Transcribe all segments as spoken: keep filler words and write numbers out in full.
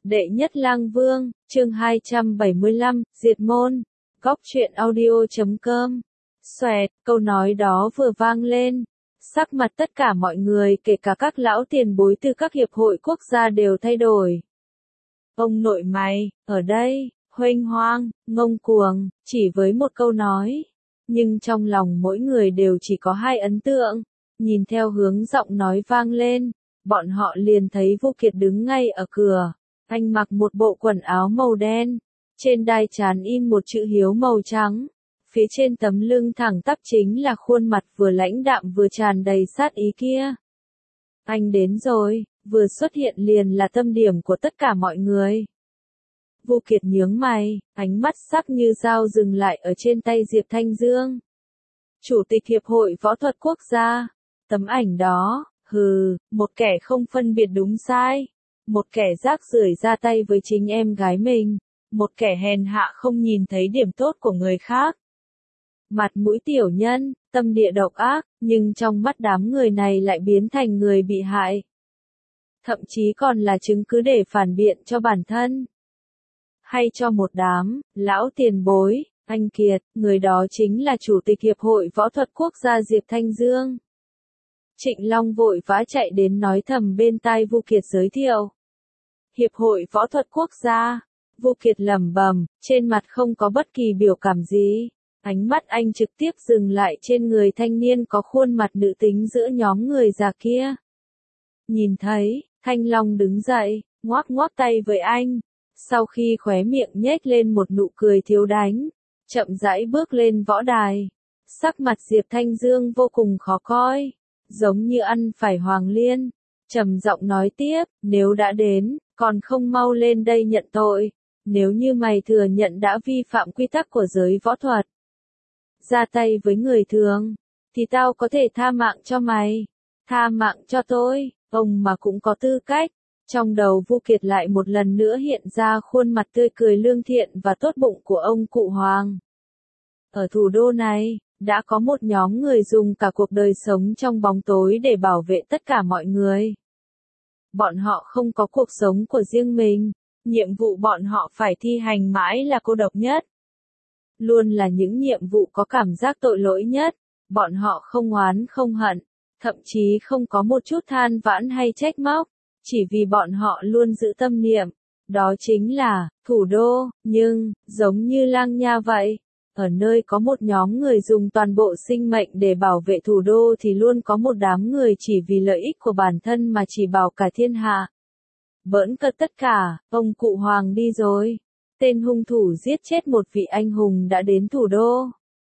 Đệ nhất lang vương, chương hai trăm bảy mươi lăm, diệt môn. Góc truyện audio chấm com. Xoẹt, câu nói đó vừa vang lên. Sắc mặt tất cả mọi người kể cả các lão tiền bối từ các hiệp hội quốc gia đều thay đổi. Ông nội mày, ở đây, huênh hoang, ngông cuồng, chỉ với một câu nói. Nhưng trong lòng mỗi người đều chỉ có hai ấn tượng. Nhìn theo hướng giọng nói vang lên, bọn họ liền thấy Vô Kiệt đứng ngay ở cửa. Anh mặc một bộ quần áo màu đen, trên đai trán in một chữ hiếu màu trắng. Phía trên tấm lưng thẳng tắp chính là khuôn mặt vừa lãnh đạm vừa tràn đầy sát ý kia. Anh đến rồi, vừa xuất hiện liền là tâm điểm của tất cả mọi người. Vô Kiệt nhướng mày, ánh mắt sắc như dao dừng lại ở trên tay Diệp Thanh Dương. Chủ tịch Hiệp hội Võ thuật Quốc gia. Tấm ảnh đó, hừ, một kẻ không phân biệt đúng sai. Một kẻ rác rưởi ra tay với chính em gái mình. Một kẻ hèn hạ không nhìn thấy điểm tốt của người khác. Mặt mũi tiểu nhân, tâm địa độc ác, nhưng trong mắt đám người này lại biến thành người bị hại. Thậm chí còn là chứng cứ để phản biện cho bản thân. Hay cho một đám, lão tiền bối, anh Kiệt, người đó chính là Chủ tịch Hiệp hội Võ thuật Quốc gia Diệp Thanh Dương. Trịnh Long vội vã chạy đến nói thầm bên tai Vô Kiệt giới thiệu. Hiệp hội Võ thuật Quốc gia. Vô Kiệt lẩm bẩm, trên mặt không có bất kỳ biểu cảm gì. Ánh mắt anh trực tiếp dừng lại trên người thanh niên có khuôn mặt nữ tính giữa nhóm người già kia. Nhìn thấy, Thanh Long đứng dậy, ngoác ngoác tay với anh. Sau khi khóe miệng nhếch lên một nụ cười thiếu đánh, chậm rãi bước lên võ đài. Sắc mặt Diệp Thanh Dương vô cùng khó coi, giống như ăn phải hoàng liên. Trầm giọng nói tiếp, nếu đã đến, còn không mau lên đây nhận tội. Nếu như mày thừa nhận đã vi phạm quy tắc của giới võ thuật, ra tay với người thường, thì tao có thể tha mạng cho mày. Tha mạng cho tôi, ông mà cũng có tư cách. Trong đầu Vô Kiệt lại một lần nữa hiện ra khuôn mặt tươi cười lương thiện và tốt bụng của ông cụ Hoàng. Ở thủ đô này, đã có một nhóm người dùng cả cuộc đời sống trong bóng tối để bảo vệ tất cả mọi người. Bọn họ không có cuộc sống của riêng mình, nhiệm vụ bọn họ phải thi hành mãi là cô độc nhất. Luôn là những nhiệm vụ có cảm giác tội lỗi nhất, bọn họ không oán không hận, thậm chí không có một chút than vãn hay trách móc, chỉ vì bọn họ luôn giữ tâm niệm, đó chính là, thủ đô, nhưng, giống như Lang Nha vậy, ở nơi có một nhóm người dùng toàn bộ sinh mệnh để bảo vệ thủ đô thì luôn có một đám người chỉ vì lợi ích của bản thân mà chỉ bảo cả thiên hạ. Bỡn cợt tất cả, ông cụ Hoàng đi rồi. Tên hung thủ giết chết một vị anh hùng đã đến thủ đô.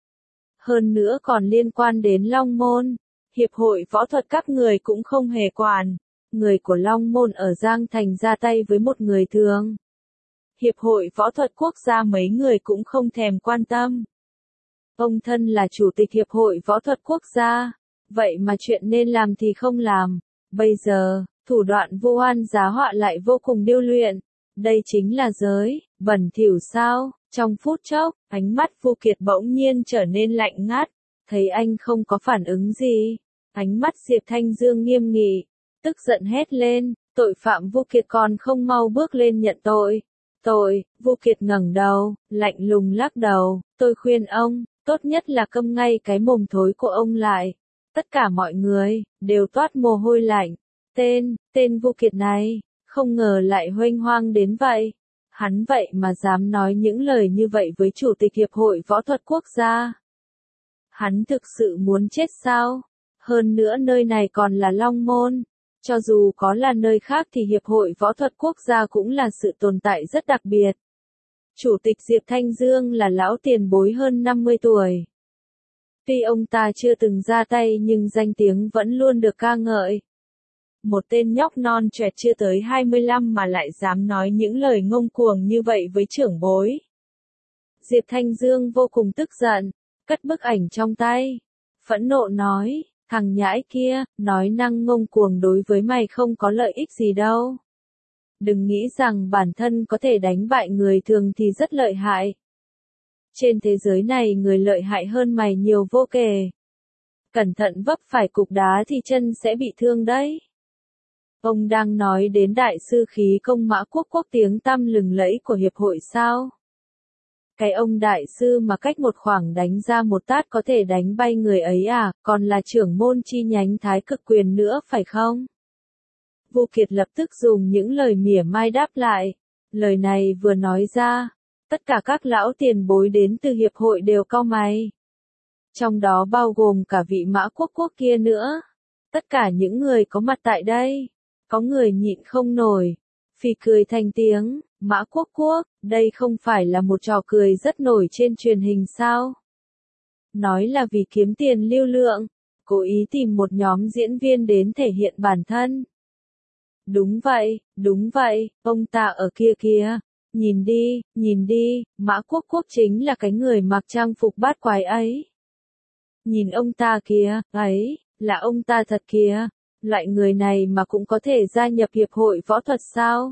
Hơn nữa còn liên quan đến Long Môn. Hiệp hội võ thuật các người cũng không hề quản. Người của Long Môn ở Giang Thành ra tay với một người thường. Hiệp hội võ thuật quốc gia mấy người cũng không thèm quan tâm. Ông thân là chủ tịch Hiệp hội võ thuật quốc gia. Vậy mà chuyện nên làm thì không làm. Bây giờ, thủ đoạn vô oan giá họa lại vô cùng điêu luyện. Đây chính là giới, bẩn thỉu sao? Trong phút chốc, ánh mắt Vô Kiệt bỗng nhiên trở nên lạnh ngắt. Thấy anh không có phản ứng gì. Ánh mắt Diệp Thanh Dương nghiêm nghị. Tức giận hét lên, tội phạm Vô Kiệt còn không mau bước lên nhận tội. Tội, Vô Kiệt ngẩng đầu, lạnh lùng lắc đầu, tôi khuyên ông, tốt nhất là câm ngay cái mồm thối của ông lại. Tất cả mọi người, đều toát mồ hôi lạnh. Tên, tên Vô Kiệt này, không ngờ lại huênh hoang đến vậy. Hắn vậy mà dám nói những lời như vậy với Chủ tịch Hiệp hội Võ thuật Quốc gia. Hắn thực sự muốn chết sao? Hơn nữa nơi này còn là Long Môn. Cho dù có là nơi khác thì Hiệp hội Võ thuật Quốc gia cũng là sự tồn tại rất đặc biệt. Chủ tịch Diệp Thanh Dương là lão tiền bối hơn năm mươi tuổi. Tuy ông ta chưa từng ra tay nhưng danh tiếng vẫn luôn được ca ngợi. Một tên nhóc non trẻ chưa tới hai mươi lăm mà lại dám nói những lời ngông cuồng như vậy với trưởng bối. Diệp Thanh Dương vô cùng tức giận, cất bức ảnh trong tay. Phẫn nộ nói. Thằng nhãi kia, nói năng ngông cuồng đối với mày không có lợi ích gì đâu. Đừng nghĩ rằng bản thân có thể đánh bại người thường thì rất lợi hại. Trên thế giới này người lợi hại hơn mày nhiều vô kể. Cẩn thận vấp phải cục đá thì chân sẽ bị thương đấy. Ông đang nói đến đại sư khí công Mã Quốc Quốc tiếng tăm lừng lẫy của hiệp hội sao? Cái ông đại sư mà cách một khoảng đánh ra một tát có thể đánh bay người ấy à, còn là trưởng môn chi nhánh Thái Cực Quyền nữa phải không? Vu Kiệt lập tức dùng những lời mỉa mai đáp lại. Lời này vừa nói ra, tất cả các lão tiền bối đến từ hiệp hội đều cau mày. Trong đó bao gồm cả vị Mã Quốc Quốc kia nữa. Tất cả những người có mặt tại đây, có người nhịn không nổi, phì cười thành tiếng. Mã Quốc Quốc, đây không phải là một trò cười rất nổi trên truyền hình sao? Nói là vì kiếm tiền lưu lượng, cố ý tìm một nhóm diễn viên đến thể hiện bản thân. Đúng vậy, đúng vậy, ông ta ở kia kìa. Nhìn đi, nhìn đi, Mã Quốc Quốc chính là cái người mặc trang phục bát quái ấy. Nhìn ông ta kìa, ấy, là ông ta thật kìa. Loại người này mà cũng có thể gia nhập hiệp hội võ thuật sao?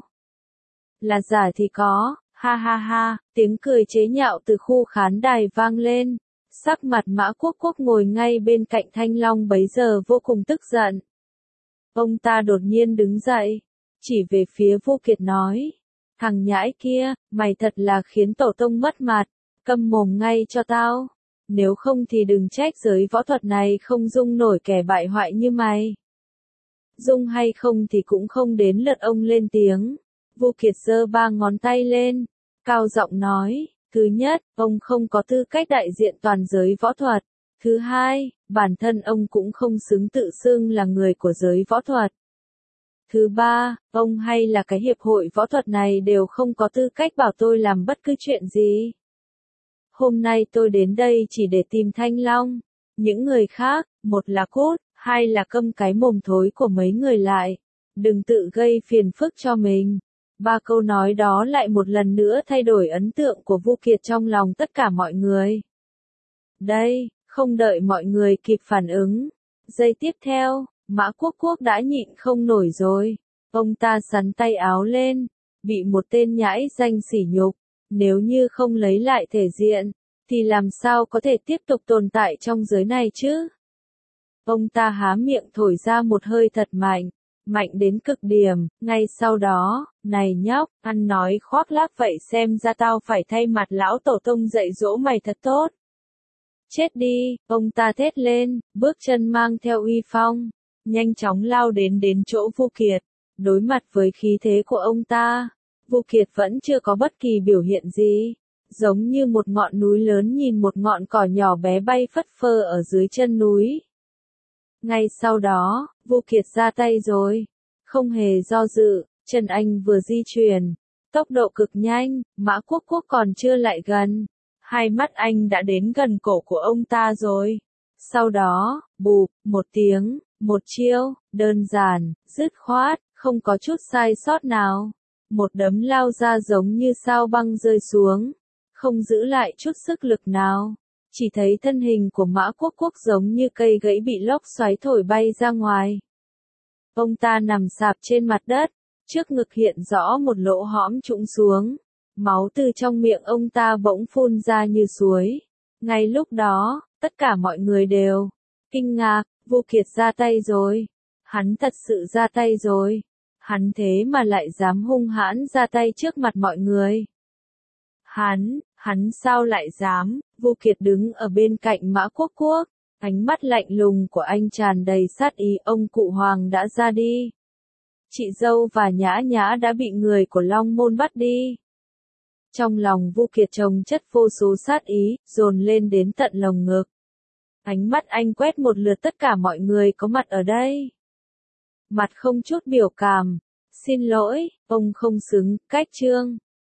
Là giả thì có, ha ha ha, tiếng cười chế nhạo từ khu khán đài vang lên. Sắc mặt Mã Quốc Quốc ngồi ngay bên cạnh Thanh Long bấy giờ vô cùng tức giận. Ông ta đột nhiên đứng dậy, chỉ về phía Vu Kiệt nói. Thằng nhãi kia, mày thật là khiến tổ tông mất mặt, câm mồm ngay cho tao. Nếu không thì đừng trách giới võ thuật này không dung nổi kẻ bại hoại như mày. Dung hay không thì cũng không đến lượt ông lên tiếng. Vu Kiệt giơ ba ngón tay lên, cao giọng nói, thứ nhất, ông không có tư cách đại diện toàn giới võ thuật. Thứ hai, bản thân ông cũng không xứng tự xưng là người của giới võ thuật. Thứ ba, ông hay là cái hiệp hội võ thuật này đều không có tư cách bảo tôi làm bất cứ chuyện gì. Hôm nay tôi đến đây chỉ để tìm Thanh Long. Những người khác, một là cút, hai là câm cái mồm thối của mấy người lại. Đừng tự gây phiền phức cho mình. Ba câu nói đó lại một lần nữa thay đổi ấn tượng của Vu Kiệt trong lòng tất cả mọi người. Đây, không đợi mọi người kịp phản ứng. Giây tiếp theo, Mã Quốc Quốc đã nhịn không nổi rồi. Ông ta xắn tay áo lên, bị một tên nhãi danh sỉ nhục. Nếu như không lấy lại thể diện, thì làm sao có thể tiếp tục tồn tại trong giới này chứ? Ông ta há miệng thổi ra một hơi thật mạnh, mạnh đến cực điểm, ngay sau đó, này nhóc, ăn nói khoác lác vậy xem ra tao phải thay mặt lão tổ tông dạy dỗ mày thật tốt. Chết đi, ông ta thét lên, bước chân mang theo uy phong, nhanh chóng lao đến đến chỗ Vu Kiệt. Đối mặt với khí thế của ông ta, Vu Kiệt vẫn chưa có bất kỳ biểu hiện gì, giống như một ngọn núi lớn nhìn một ngọn cỏ nhỏ bé bay phất phơ ở dưới chân núi. Ngay sau đó, Vu Kiệt ra tay rồi, không hề do dự, chân anh vừa di chuyển, tốc độ cực nhanh, Mã Quốc Quốc còn chưa lại gần, hai mắt anh đã đến gần cổ của ông ta rồi. Sau đó, bụp, một tiếng, một chiêu, đơn giản, dứt khoát, không có chút sai sót nào. Một đấm lao ra giống như sao băng rơi xuống, không giữ lại chút sức lực nào. Chỉ thấy thân hình của Mã Quốc Quốc giống như cây gãy bị lốc xoáy thổi bay ra ngoài. Ông ta nằm sạp trên mặt đất, trước ngực hiện rõ một lỗ hõm trũng xuống. Máu từ trong miệng ông ta bỗng phun ra như suối. Ngay lúc đó, tất cả mọi người đều kinh ngạc, Vu Kiệt ra tay rồi. Hắn thật sự ra tay rồi. Hắn thế mà lại dám hung hãn ra tay trước mặt mọi người. Hắn, hắn sao lại dám? Vu Kiệt đứng ở bên cạnh Mã Quốc Quốc, ánh mắt lạnh lùng của anh tràn đầy sát ý. Ông cụ Hoàng đã ra đi. Chị dâu và Nhã Nhã đã bị người của Long Môn bắt đi. Trong lòng Vu Kiệt chồng chất vô số sát ý, dồn lên đến tận lồng ngực. Ánh mắt anh quét một lượt tất cả mọi người có mặt ở đây. Mặt không chút biểu cảm. Xin lỗi, ông không xứng, cách trương.